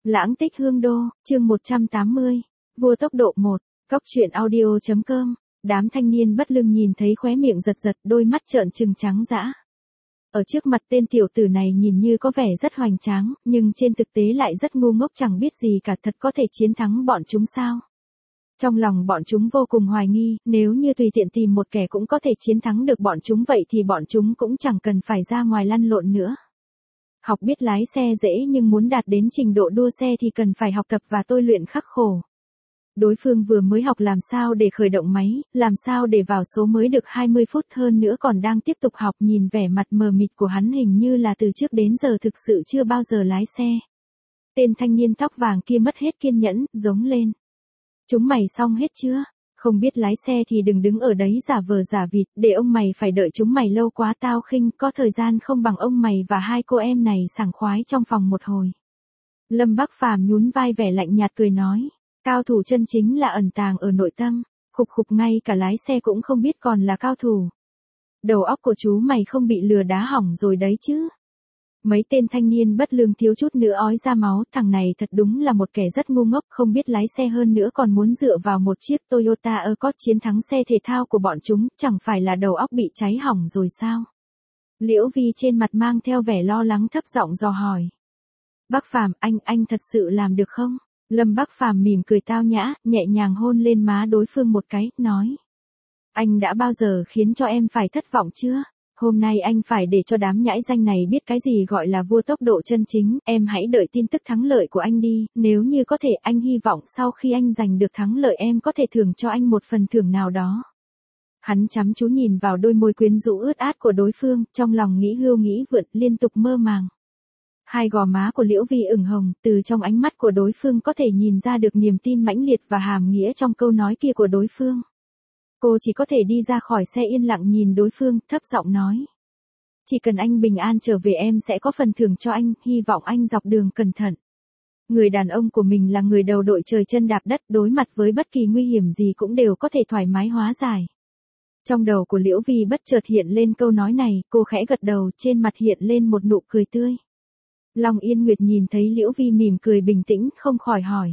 Lãng tích hương đô, chương 180. Vua tốc độ 1. Cóc truyện audio.com. Đám thanh niên bất lưng nhìn thấy khóe miệng giật giật, đôi mắt trợn trừng trắng dã. Ở trước mặt tên tiểu tử này nhìn như có vẻ rất hoành tráng, nhưng trên thực tế lại rất ngu ngốc, chẳng biết gì cả, thật có thể chiến thắng bọn chúng sao? Trong lòng bọn chúng vô cùng hoài nghi, nếu như tùy tiện tìm một kẻ cũng có thể chiến thắng được bọn chúng, vậy thì bọn chúng cũng chẳng cần phải ra ngoài lăn lộn nữa. Học biết lái xe dễ, nhưng muốn đạt đến trình độ đua xe thì cần phải học tập và tôi luyện khắc khổ. Đối phương vừa mới học làm sao để khởi động máy, làm sao để vào số mới được 20 phút, hơn nữa còn đang tiếp tục học. Nhìn vẻ mặt mờ mịt của hắn, hình như là từ trước đến giờ thực sự chưa bao giờ lái xe. Tên thanh niên tóc vàng kia mất hết kiên nhẫn, giống lên. Chúng mày xong hết chưa? Không biết lái xe thì đừng đứng ở đấy giả vờ giả vịt, để ông mày phải đợi chúng mày lâu quá, tao khinh, có thời gian không bằng ông mày và hai cô em này sảng khoái trong phòng một hồi. Lâm Bắc Phàm nhún vai, vẻ lạnh nhạt cười nói, cao thủ chân chính là ẩn tàng ở nội tâm, khục khục, ngay cả lái xe cũng không biết còn là cao thủ. Đầu óc của chú mày không bị lừa đá hỏng rồi đấy chứ? Mấy tên thanh niên bất lương thiếu chút nữa ói ra máu, thằng này thật đúng là một kẻ rất ngu ngốc, không biết lái xe, hơn nữa còn muốn dựa vào một chiếc Toyota Accord chiến thắng xe thể thao của bọn chúng, chẳng phải là đầu óc bị cháy hỏng rồi sao? Liễu Vi trên mặt mang theo vẻ lo lắng, thấp giọng dò hỏi. Bắc Phàm, anh thật sự làm được không? Lâm Bắc Phàm mỉm cười tao nhã, nhẹ nhàng hôn lên má đối phương một cái, nói. Anh đã bao giờ khiến cho em phải thất vọng chưa? Hôm nay anh phải để cho đám nhãi danh này biết cái gì gọi là vua tốc độ chân chính. Em hãy đợi tin tức thắng lợi của anh đi, nếu như có thể, anh hy vọng sau khi anh giành được thắng lợi em có thể thưởng cho anh một phần thưởng nào đó. Hắn chăm chú nhìn vào đôi môi quyến rũ ướt át của đối phương, trong lòng nghĩ hưu nghĩ vượn, liên tục mơ màng. Hai gò má của Liễu Vi ửng hồng, từ trong ánh mắt của đối phương có thể nhìn ra được niềm tin mãnh liệt và hàm nghĩa trong câu nói kia của đối phương. Cô chỉ có thể đi ra khỏi xe yên lặng nhìn đối phương, thấp giọng nói. Chỉ cần anh bình an trở về em sẽ có phần thưởng cho anh, hy vọng anh dọc đường cẩn thận. Người đàn ông của mình là người đầu đội trời chân đạp đất, đối mặt với bất kỳ nguy hiểm gì cũng đều có thể thoải mái hóa giải. Trong đầu của Liễu Vi bất chợt hiện lên câu nói này, cô khẽ gật đầu, trên mặt hiện lên một nụ cười tươi. Long Yên Nguyệt nhìn thấy Liễu Vi mỉm cười bình tĩnh, không khỏi hỏi.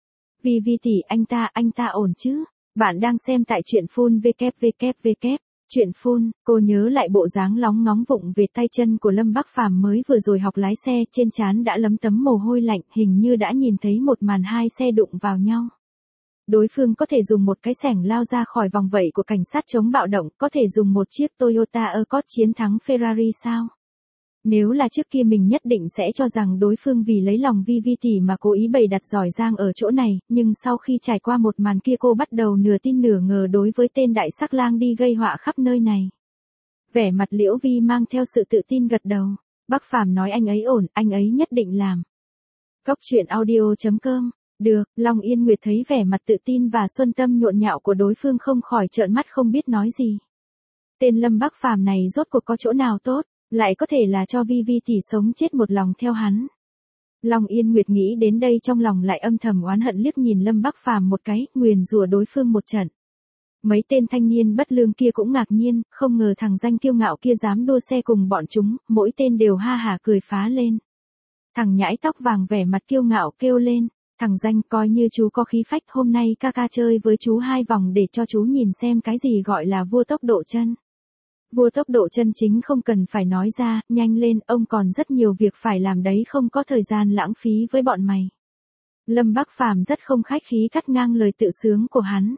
Vi tỷ, anh ta ổn chứ? Bạn đang xem tại truyện phun www. Truyện phun, cô nhớ lại bộ dáng lóng ngóng vụng về tay chân của Lâm Bắc Phàm mới vừa rồi học lái xe, trên trán đã lấm tấm mồ hôi lạnh, hình như đã nhìn thấy một màn hai xe đụng vào nhau. Đối phương có thể dùng một cái xẻng lao ra khỏi vòng vây của cảnh sát chống bạo động, có thể dùng một chiếc Toyota Accord chiến thắng Ferrari sao? Nếu là trước kia mình nhất định sẽ cho rằng đối phương vì lấy lòng Vi tỷ mà cố ý bày đặt giỏi giang ở chỗ này, nhưng sau khi trải qua một màn kia cô bắt đầu nửa tin nửa ngờ đối với tên đại sắc lang đi gây họa khắp nơi này. Vẻ mặt Liễu Vi mang theo sự tự tin gật đầu. Bắc Phàm nói anh ấy ổn, anh ấy nhất định làm. Cóc truyện audio.com. Được, Long Yên Nguyệt thấy vẻ mặt tự tin và xuân tâm nhộn nhạo của đối phương không khỏi trợn mắt không biết nói gì. Tên Lâm Bắc Phàm này rốt cuộc có chỗ nào tốt? Lại có thể là cho Vi tỷ sống chết một lòng theo hắn. Long Yên Nguyệt nghĩ đến đây trong lòng lại âm thầm oán hận, liếc nhìn Lâm Bắc Phàm một cái, nguyền rủa đối phương một trận. Mấy tên thanh niên bất lương kia cũng ngạc nhiên, không ngờ thằng danh kiêu ngạo kia dám đua xe cùng bọn chúng, mỗi tên đều ha hả cười phá lên. Thằng nhãi tóc vàng vẻ mặt kiêu ngạo kêu lên, thằng danh, coi như chú có khí phách, hôm nay ca chơi với chú 2 vòng để cho chú nhìn xem cái gì gọi là vua tốc độ chân. Vua tốc độ chân chính không cần phải nói ra, nhanh lên, ông còn rất nhiều việc phải làm đấy, không có thời gian lãng phí với bọn mày. Lâm Bắc Phàm rất không khách khí cắt ngang lời tự sướng của hắn.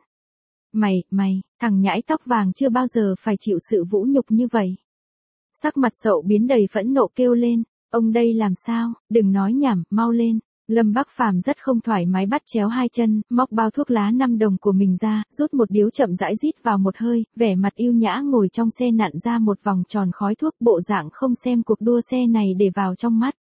Mày, thằng nhãi tóc vàng chưa bao giờ phải chịu sự vũ nhục như vậy. Sắc mặt Sậu biến đầy phẫn nộ kêu lên, ông đây làm sao, đừng nói nhảm, mau lên. Lâm Bắc Phàm rất không thoải mái bắt chéo hai chân, móc bao thuốc lá 5 đồng của mình ra, rút một điếu chậm rãi rít vào một hơi, vẻ mặt yêu nhã ngồi trong xe nặn ra một vòng tròn khói thuốc, bộ dạng không xem cuộc đua xe này để vào trong mắt.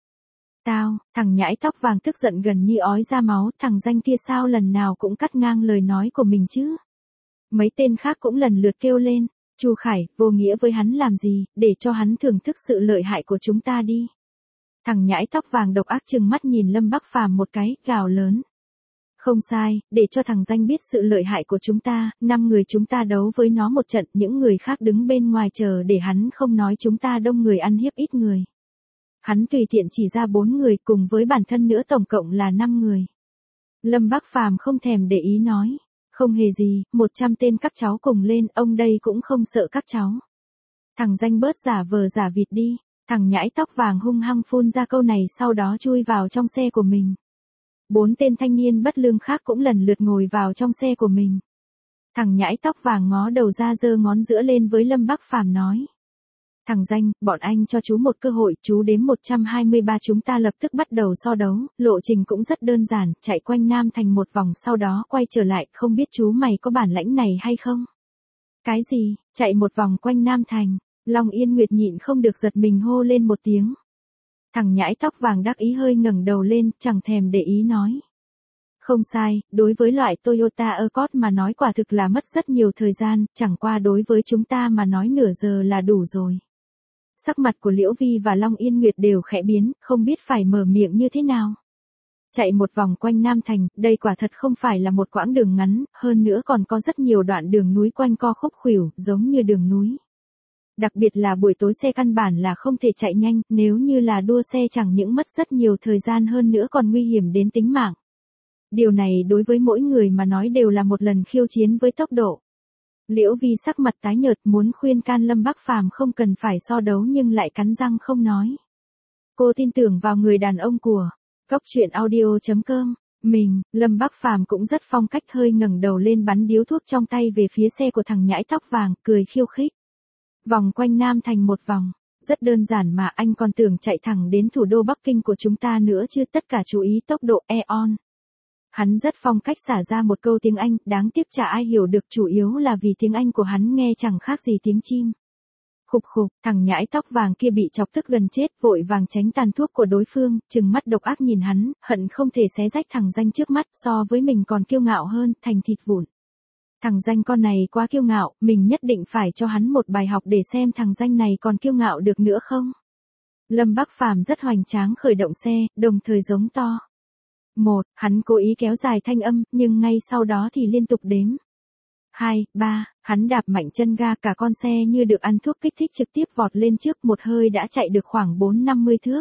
Thằng nhãi tóc vàng tức giận gần như ói ra máu, thằng danh kia sao lần nào cũng cắt ngang lời nói của mình chứ? Mấy tên khác cũng lần lượt kêu lên, Chu Khải, vô nghĩa với hắn làm gì, để cho hắn thưởng thức sự lợi hại của chúng ta đi. Thằng nhãi tóc vàng độc ác trừng mắt nhìn Lâm Bắc Phàm một cái, gào lớn. Không sai, để cho thằng danh biết sự lợi hại của chúng ta, 5 người chúng ta đấu với nó một trận, những người khác đứng bên ngoài chờ để hắn không nói chúng ta đông người ăn hiếp ít người. Hắn tùy tiện chỉ ra 4 người cùng với bản thân nữa tổng cộng là 5 người. Lâm Bác Phàm không thèm để ý nói. Không hề gì, 100 tên các cháu cùng lên, ông đây cũng không sợ các cháu. Thằng danh bớt giả vờ giả vịt đi. Thằng nhãi tóc vàng hung hăng phun ra câu này sau đó chui vào trong xe của mình. 4 tên thanh niên bất lương khác cũng lần lượt ngồi vào trong xe của mình. Thằng nhãi tóc vàng ngó đầu ra giơ ngón giữa lên với Lâm Bác Phàm nói. Thằng danh, bọn anh cho chú một cơ hội, chú đếm 123 chúng ta lập tức bắt đầu so đấu, lộ trình cũng rất đơn giản, chạy quanh Nam Thành một vòng sau đó quay trở lại, không biết chú mày có bản lãnh này hay không? Cái gì, chạy một vòng quanh Nam Thành? Long Yên Nguyệt nhịn không được giật mình hô lên một tiếng. Thằng nhãi tóc vàng đắc ý hơi ngẩng đầu lên, chẳng thèm để ý nói. Không sai, đối với loại Toyota Accord mà nói quả thực là mất rất nhiều thời gian, chẳng qua đối với chúng ta mà nói nửa giờ là đủ rồi. Sắc mặt của Liễu Vi và Long Yên Nguyệt đều khẽ biến, không biết phải mở miệng như thế nào. Chạy một vòng quanh Nam Thành, đây quả thật không phải là một quãng đường ngắn, hơn nữa còn có rất nhiều đoạn đường núi quanh co khúc khuỷu, giống như đường núi. Đặc biệt là buổi tối xe căn bản là không thể chạy nhanh, nếu như là đua xe chẳng những mất rất nhiều thời gian hơn nữa còn nguy hiểm đến tính mạng. Điều này đối với mỗi người mà nói đều là một lần khiêu chiến với tốc độ. Liễu Vi sắc mặt tái nhợt muốn khuyên can Lâm Bác Phàm không cần phải so đấu nhưng lại cắn răng không nói. Cô tin tưởng vào người đàn ông của Cóc Truyện Audio.com. Lâm Bác Phàm cũng rất phong cách hơi ngẩng đầu lên bắn điếu thuốc trong tay về phía xe của thằng nhãi tóc vàng, cười khiêu khích. Vòng quanh Nam Thành một vòng, rất đơn giản mà anh còn tưởng chạy thẳng đến thủ đô Bắc Kinh của chúng ta nữa chứ, tất cả chú ý tốc độ e-on. Hắn rất phong cách xả ra một câu tiếng Anh, đáng tiếc chả ai hiểu được, chủ yếu là vì tiếng Anh của hắn nghe chẳng khác gì tiếng chim. Khục khục, thằng nhãi tóc vàng kia bị chọc tức gần chết, vội vàng tránh tàn thuốc của đối phương, trừng mắt độc ác nhìn hắn, hận không thể xé rách thằng danh trước mắt, so với mình còn kiêu ngạo hơn, thành thịt vụn. Thằng danh con này quá kiêu ngạo, mình nhất định phải cho hắn một bài học để xem thằng danh này còn kiêu ngạo được nữa không. Lâm Bác Phàm rất hoành tráng khởi động xe, đồng thời giống to. Hắn cố ý kéo dài thanh âm, nhưng ngay sau đó thì liên tục đếm. 2, 3, hắn đạp mạnh chân ga, cả con xe như được ăn thuốc kích thích trực tiếp vọt lên trước, một hơi đã chạy được khoảng 4-50 thước.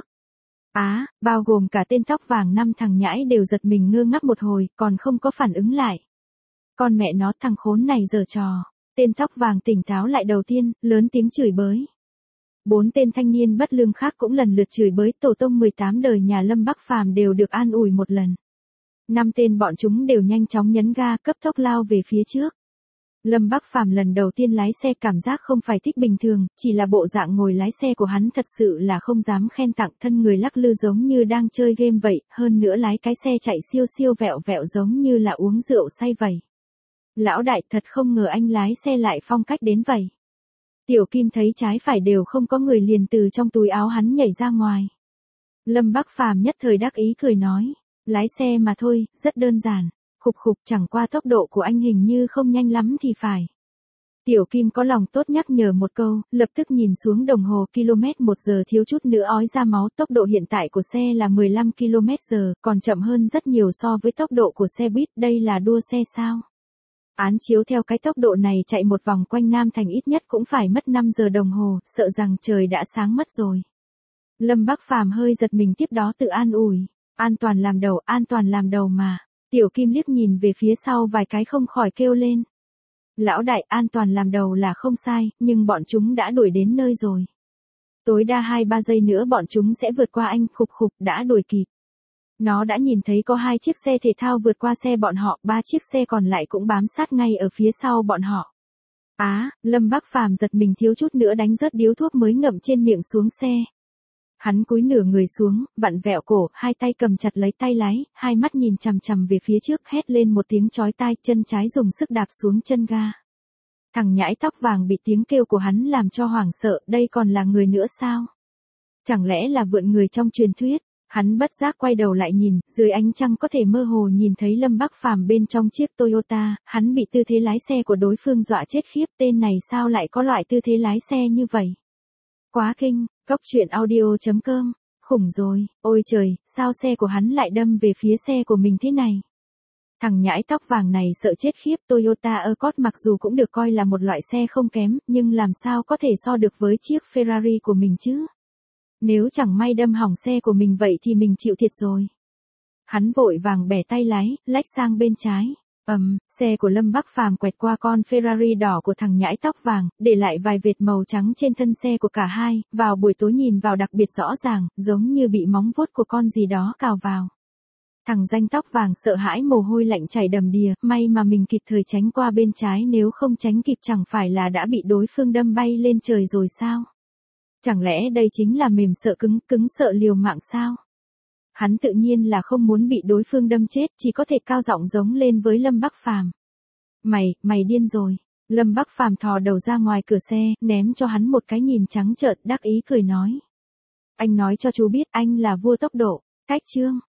Bao gồm cả tên tóc vàng 5 thằng nhãi đều giật mình ngơ ngác một hồi, còn không có phản ứng lại. Con mẹ nó, thằng khốn này giở trò. Tên tóc vàng tỉnh táo lại đầu tiên, lớn tiếng chửi bới. 4 tên thanh niên bất lương khác cũng lần lượt chửi bới, tổ tông 18 đời nhà Lâm Bác Phàm đều được an ủi một lần. 5 tên bọn chúng đều nhanh chóng nhấn ga, cấp tốc lao về phía trước. Lâm Bác Phàm lần đầu tiên lái xe cảm giác không phải thích bình thường, chỉ là bộ dạng ngồi lái xe của hắn thật sự là không dám khen tặng, thân người lắc lư giống như đang chơi game vậy, hơn nữa lái cái xe chạy siêu siêu vẹo vẹo giống như là uống rượu say vậy. Lão đại, thật không ngờ anh lái xe lại phong cách đến vậy. Tiểu Kim thấy trái phải đều không có người liền từ trong túi áo hắn nhảy ra ngoài. Lâm Bác Phàm nhất thời đắc ý cười nói, lái xe mà thôi, rất đơn giản. Khục khục, chẳng qua tốc độ của anh hình như không nhanh lắm thì phải. Tiểu Kim có lòng tốt nhắc nhở một câu, lập tức nhìn xuống đồng hồ, km/h thiếu chút nữa ói ra máu, tốc độ hiện tại của xe là 15 km/h, còn chậm hơn rất nhiều so với tốc độ của xe buýt, đây là đua xe sao? Án chiếu theo cái tốc độ này chạy một vòng quanh Nam Thành ít nhất cũng phải mất 5 giờ đồng hồ, sợ rằng trời đã sáng mất rồi. Lâm Bác Phàm hơi giật mình, tiếp đó tự an ủi, an toàn làm đầu mà. Tiểu Kim liếc nhìn về phía sau vài cái không khỏi kêu lên. Lão đại, an toàn làm đầu là không sai, nhưng bọn chúng đã đuổi đến nơi rồi. Tối đa 2-3 giây nữa bọn chúng sẽ vượt qua anh. Khục khục, đã đuổi kịp. Nó đã nhìn thấy có 2 chiếc xe thể thao vượt qua xe bọn họ, 3 chiếc xe còn lại cũng bám sát ngay ở phía sau bọn họ. Lâm Bác Phàm giật mình thiếu chút nữa đánh rớt điếu thuốc mới ngậm trên miệng xuống xe. Hắn cúi nửa người xuống, vặn vẹo cổ, hai tay cầm chặt lấy tay lái, hai mắt nhìn chằm chằm về phía trước, hét lên một tiếng chói tai, chân trái dùng sức đạp xuống chân ga. Thằng nhãi tóc vàng bị tiếng kêu của hắn làm cho hoảng sợ, đây còn là người nữa sao? Chẳng lẽ là vượn người trong truyền thuyết? Hắn bất giác quay đầu lại nhìn, dưới ánh trăng có thể mơ hồ nhìn thấy Lâm Bác Phàm bên trong chiếc Toyota, hắn bị tư thế lái xe của đối phương dọa chết khiếp, tên này sao lại có loại tư thế lái xe như vậy? Quá kinh, Cóc Truyện Audio.com, khủng rồi, ôi trời, sao xe của hắn lại đâm về phía xe của mình thế này? Thằng nhãi tóc vàng này sợ chết khiếp, Toyota Accord mặc dù cũng được coi là một loại xe không kém, nhưng làm sao có thể so được với chiếc Ferrari của mình chứ? Nếu chẳng may đâm hỏng xe của mình vậy thì mình chịu thiệt rồi. Hắn vội vàng bẻ tay lái, lách sang bên trái. Xe của Lâm Bắc Phàm quẹt qua con Ferrari đỏ của thằng nhãi tóc vàng, để lại vài vệt màu trắng trên thân xe của cả hai, vào buổi tối nhìn vào đặc biệt rõ ràng, giống như bị móng vuốt của con gì đó cào vào. Thằng danh tóc vàng sợ hãi mồ hôi lạnh chảy đầm đìa, may mà mình kịp thời tránh qua bên trái, nếu không tránh kịp chẳng phải là đã bị đối phương đâm bay lên trời rồi sao? Chẳng lẽ đây chính là mềm sợ cứng, cứng sợ liều mạng sao? Hắn tự nhiên là không muốn bị đối phương đâm chết, chỉ có thể cao giọng giống lên với Lâm Bắc Phàm. Mày điên rồi. Lâm Bắc Phàm thò đầu ra ngoài cửa xe, ném cho hắn một cái nhìn trắng trợn, đắc ý cười nói. Anh nói cho chú biết anh là vua tốc độ. Cách chương